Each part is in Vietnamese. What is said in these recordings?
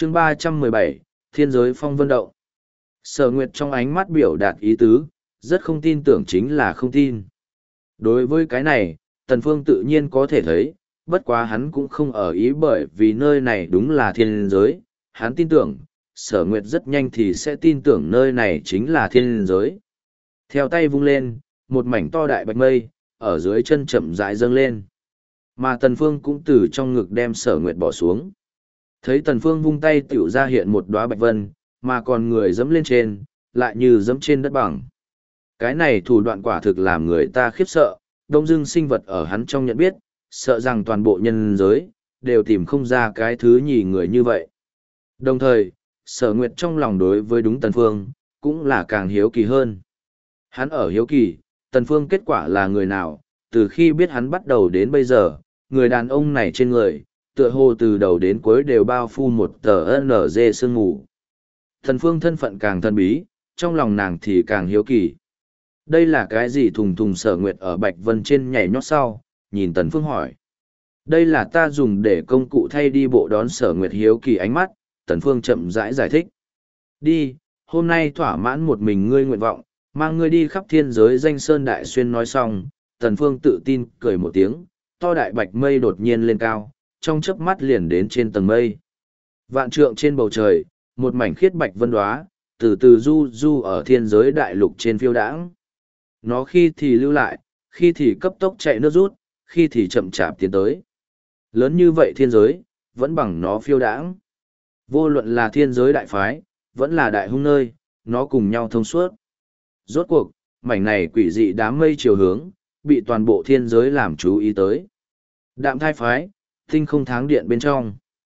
chương 317, Thiên giới phong vân động. Sở Nguyệt trong ánh mắt biểu đạt ý tứ, rất không tin tưởng chính là không tin. Đối với cái này, Tần Phương tự nhiên có thể thấy, bất quá hắn cũng không ở ý bởi vì nơi này đúng là thiên giới, hắn tin tưởng, Sở Nguyệt rất nhanh thì sẽ tin tưởng nơi này chính là thiên giới. Theo tay vung lên, một mảnh to đại bạch mây, ở dưới chân chậm rãi dâng lên. Mà Tần Phương cũng từ trong ngực đem Sở Nguyệt bỏ xuống. Thấy Tần Phương vung tay tiểu ra hiện một đóa bạch vân, mà còn người dẫm lên trên, lại như dẫm trên đất bằng. Cái này thủ đoạn quả thực làm người ta khiếp sợ, đông dưng sinh vật ở hắn trong nhận biết, sợ rằng toàn bộ nhân giới, đều tìm không ra cái thứ nhì người như vậy. Đồng thời, Sở Nguyệt trong lòng đối với đúng Tần Phương, cũng là càng hiếu kỳ hơn. Hắn ở hiếu kỳ, Tần Phương kết quả là người nào, từ khi biết hắn bắt đầu đến bây giờ, người đàn ông này trên người, tựa hồ từ đầu đến cuối đều bao phủ một tờ NG sương mù. Tần Phương thân phận càng thân bí, trong lòng nàng thì càng hiếu kỳ. Đây là cái gì thùng thùng? Sở Nguyệt ở Bạch Vân trên nhảy nhót sau, nhìn Tần Phương hỏi. Đây là ta dùng để công cụ thay đi bộ đón. Sở Nguyệt hiếu kỳ ánh mắt, Tần Phương chậm rãi giải thích. Đi, hôm nay thỏa mãn một mình ngươi nguyện vọng, mang ngươi đi khắp thiên giới danh sơn đại xuyên. Nói xong, Tần Phương tự tin cười một tiếng, to đại bạch mây đột nhiên lên cao, trong chớp mắt liền đến trên tầng mây. Vạn trượng trên bầu trời, một mảnh khiết bạch vân đóa, từ từ du du ở thiên giới đại lục trên phiêu đãng. Nó khi thì lưu lại, khi thì cấp tốc chạy nước rút, khi thì chậm chạp tiến tới. Lớn như vậy thiên giới, vẫn bằng nó phiêu đãng. Vô luận là thiên giới đại phái, vẫn là đại hung nơi, nó cùng nhau thông suốt. Rốt cuộc, mảnh này quỷ dị đám mây chiều hướng, bị toàn bộ thiên giới làm chú ý tới. Đạm thai phái, tinh không tháng điện bên trong.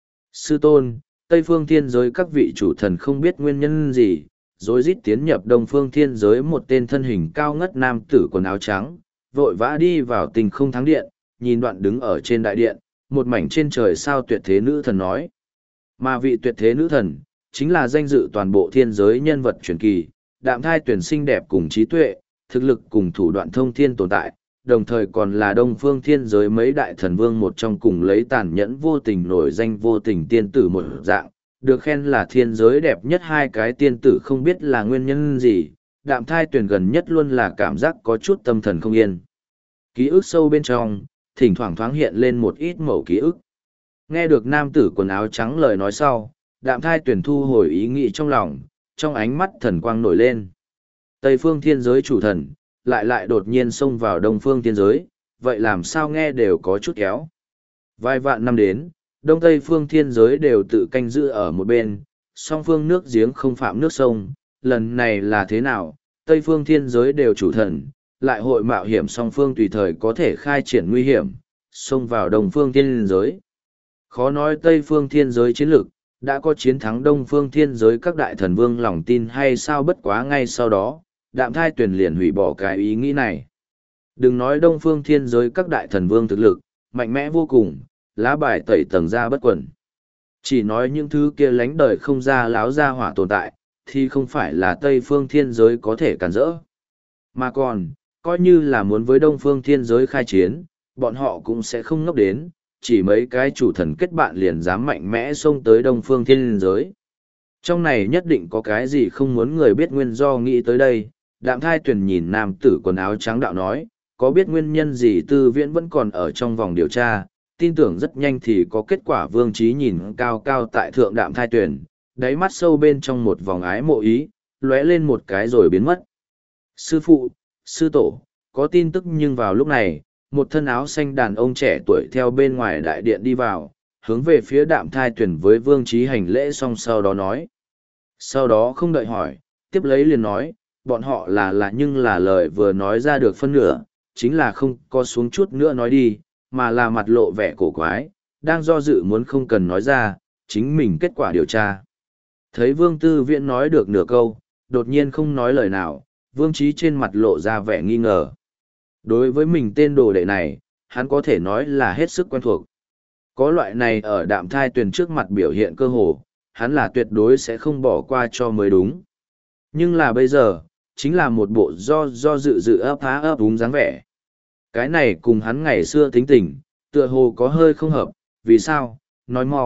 Sư tôn, Tây phương thiên giới các vị chủ thần không biết nguyên nhân gì, rối rít tiến nhập Đông phương thiên giới. Một tên thân hình cao ngất nam tử quần áo trắng, vội vã đi vào tinh không tháng điện, nhìn đoạn đứng ở trên đại điện, một mảnh trên trời sao tuyệt thế nữ thần nói. Mà vị tuyệt thế nữ thần, chính là danh dự toàn bộ thiên giới nhân vật truyền kỳ, đạm thai tuyển xinh đẹp cùng trí tuệ, thực lực cùng thủ đoạn thông thiên tồn tại, đồng thời còn là Đông phương thiên giới mấy đại thần vương một trong, cùng lấy tàn nhẫn vô tình nổi danh vô tình tiên tử một dạng, được khen là thiên giới đẹp nhất hai cái tiên tử. Không biết là nguyên nhân gì, đạm thai tuyển gần nhất luôn là cảm giác có chút tâm thần không yên. Ký ức sâu bên trong, thỉnh thoảng thoáng hiện lên một ít mẩu ký ức. Nghe được nam tử quần áo trắng lời nói sau, đạm thai tuyển thu hồi ý nghĩ trong lòng, trong ánh mắt thần quang nổi lên. Tây phương thiên giới chủ thần, lại đột nhiên xông vào đông phương thiên giới, vậy làm sao nghe đều có chút kéo. Vài vạn năm đến, đông tây phương thiên giới đều tự canh giữ ở một bên, song phương nước giếng không phạm nước sông. Lần này là thế nào, tây phương thiên giới đều chủ thần, lại hội mạo hiểm song phương tùy thời có thể khai triển nguy hiểm, xông vào đông phương thiên giới. Khó nói tây phương thiên giới chiến lược đã có chiến thắng đông phương thiên giới các đại thần vương lòng tin hay sao. Bất quá ngay sau đó, đạm thai tuyển liền hủy bỏ cái ý nghĩ này. Đừng nói đông phương thiên giới các đại thần vương thực lực mạnh mẽ vô cùng, lá bài tẩy tầng ra bất quẩn. Chỉ nói những thứ kia lánh đời không ra láo ra hỏa tồn tại, thì không phải là tây phương thiên giới có thể cản rỡ. Mà còn, coi như là muốn với đông phương thiên giới khai chiến, bọn họ cũng sẽ không ngốc đến, chỉ mấy cái chủ thần kết bạn liền dám mạnh mẽ xông tới đông phương thiên giới. Trong này nhất định có cái gì không muốn người biết nguyên do. Nghĩ tới đây, đạm thai tuyển nhìn nam tử quần áo trắng đạo nói, có biết nguyên nhân gì Tư Viễn vẫn còn ở trong vòng điều tra, tin tưởng rất nhanh thì có kết quả. Vương Trí nhìn cao cao tại thượng đạm thai tuyển, đáy mắt sâu bên trong một vòng ái mộ ý, lóe lên một cái rồi biến mất. Sư phụ, sư tổ, có tin tức. Nhưng vào lúc này, một thân áo xanh đàn ông trẻ tuổi theo bên ngoài đại điện đi vào, hướng về phía đạm thai tuyển với Vương Trí hành lễ xong sau đó nói. Sau đó không đợi hỏi, tiếp lấy liền nói, bọn họ là nhưng là lời vừa nói ra được phân nửa, chính là không có xuống chút nữa nói đi, mà là mặt lộ vẻ cổ quái, đang do dự muốn không cần nói ra, chính mình kết quả điều tra. Thấy Vương Tư Viễn nói được nửa câu, đột nhiên không nói lời nào, Vương Trí trên mặt lộ ra vẻ nghi ngờ. Đối với mình tên đồ đệ này, hắn có thể nói là hết sức quen thuộc. Có loại này ở đạm thai tuyển trước mặt biểu hiện cơ hồ, hắn là tuyệt đối sẽ không bỏ qua cho mới đúng. Nhưng là bây giờ, chính là một bộ do dự ấp há ấp úng dáng vẻ. Cái này cùng hắn ngày xưa tính tình, tựa hồ có hơi không hợp. Vì sao? Nói mau,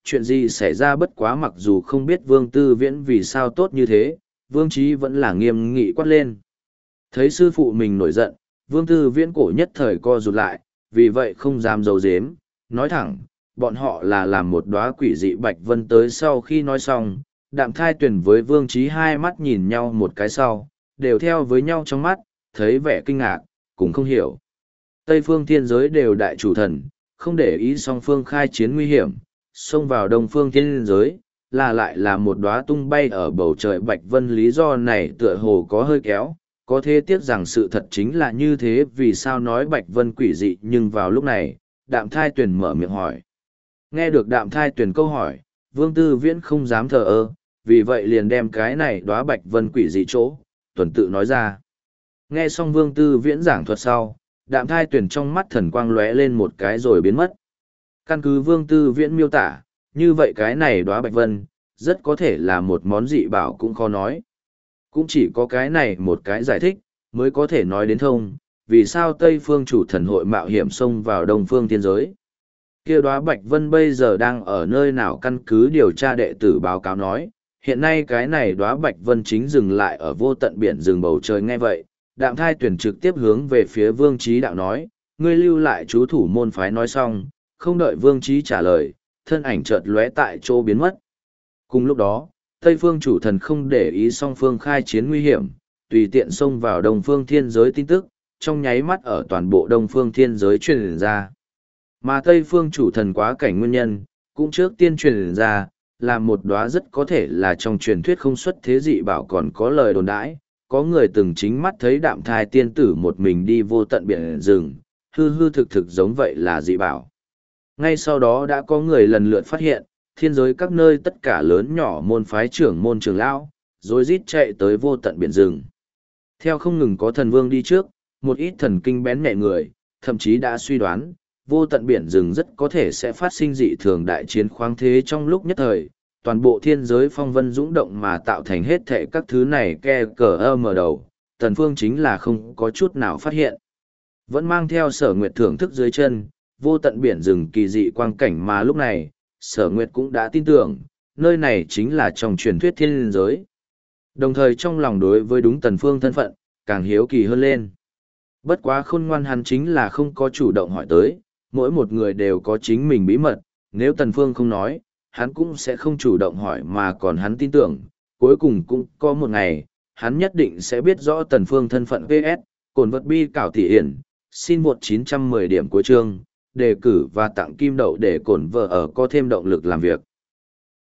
chuyện gì xảy ra bất quá mặc dù không biết Vương Tư Viễn vì sao tốt như thế, Vương Chí vẫn là nghiêm nghị quát lên. Thấy sư phụ mình nổi giận, Vương Tư Viễn cổ nhất thời co rụt lại, vì vậy không dám giấu giếm, nói thẳng, bọn họ là làm một đóa quỷ dị bạch vân tới. Sau khi nói xong, Đạm Thai Tuyền với Vương Chí hai mắt nhìn nhau một cái sau, đều theo với nhau trong mắt, thấy vẻ kinh ngạc, cũng không hiểu. Tây phương thiên giới đều đại chủ thần, không để ý song phương khai chiến nguy hiểm, xông vào đông phương thiên giới, là lại là một đóa tung bay ở bầu trời bạch vân. Lý do này tựa hồ có hơi kéo, có thể tiếc rằng sự thật chính là như thế. Vì sao nói bạch vân quỷ dị? Nhưng vào lúc này, Đạm Thai Tuyền mở miệng hỏi. Nghe được Đạm Thai Tuyền câu hỏi, Vương Tư Viễn không dám thờ ơ, vì vậy liền đem cái này đóa bạch vân quỷ dị chỗ, tuần tự nói ra. Nghe xong Vương Tư Viễn giảng thuật sau, Đạm Thai Tuyền trong mắt thần quang lóe lên một cái rồi biến mất. Căn cứ Vương Tư Viễn miêu tả, như vậy cái này đóa bạch vân, rất có thể là một món dị bảo cũng khó nói. Cũng chỉ có cái này một cái giải thích, mới có thể nói đến thông, vì sao Tây Phương Chủ Thần hội mạo hiểm xông vào Đông Phương Thiên Giới. Kia đóa bạch vân bây giờ đang ở nơi nào? Căn cứ điều tra đệ tử báo cáo nói, hiện nay cái này đóa bạch vân chính dừng lại ở vô tận biển rừng bầu trời. Nghe vậy, Đạm Thai Tuyền trực tiếp hướng về phía Vương Chí đạo nói, ngươi lưu lại chú thủ môn phái. Nói xong, không đợi Vương Chí trả lời, thân ảnh chợt lóe tại chỗ biến mất. Cùng lúc đó, Tây Phương Chủ Thần không để ý song phương khai chiến nguy hiểm, tùy tiện xông vào Đông Phương Thiên Giới. Tin tức trong nháy mắt ở toàn bộ Đông Phương Thiên Giới truyền ra. Mà Tây Phương Chủ Thần quá cảnh nguyên nhân, cũng trước tiên truyền ra, là một đóa rất có thể là trong truyền thuyết không xuất thế dị bảo. Còn có lời đồn đãi, có người từng chính mắt thấy Đạm Thai tiên tử một mình đi vô tận biển rừng, hư hư thực thực giống vậy là dị bảo. Ngay sau đó đã có người lần lượt phát hiện, thiên giới các nơi tất cả lớn nhỏ môn phái trưởng môn trường lão, rối rít chạy tới vô tận biển rừng. Theo không ngừng có thần vương đi trước, một ít thần kinh bén nhạy người, thậm chí đã suy đoán, vô tận biển rừng rất có thể sẽ phát sinh dị thường đại chiến khoáng thế. Trong lúc nhất thời, toàn bộ thiên giới phong vân dũng động mà tạo thành hết thệ các thứ này ke cờ mở đầu, Tần Phương chính là không có chút nào phát hiện. Vẫn mang theo Sở Nguyệt thưởng thức dưới chân, vô tận biển rừng kỳ dị quang cảnh. Mà lúc này, Sở Nguyệt cũng đã tin tưởng, nơi này chính là trong truyền thuyết thiên giới. Đồng thời trong lòng đối với đúng Tần Phương thân phận, càng hiếu kỳ hơn lên. Bất quá khôn ngoan hắn chính là không có chủ động hỏi tới, mỗi một người đều có chính mình bí mật, nếu Tần Phương không nói, hắn cũng sẽ không chủ động hỏi. Mà còn hắn tin tưởng, cuối cùng cũng có một ngày, hắn nhất định sẽ biết rõ Tần Phương thân phận. PS, cồn vật bi cảo thị hiển, xin 1910 điểm cuối chương, đề cử và tặng kim đậu để cổn vợ ở có thêm động lực làm việc.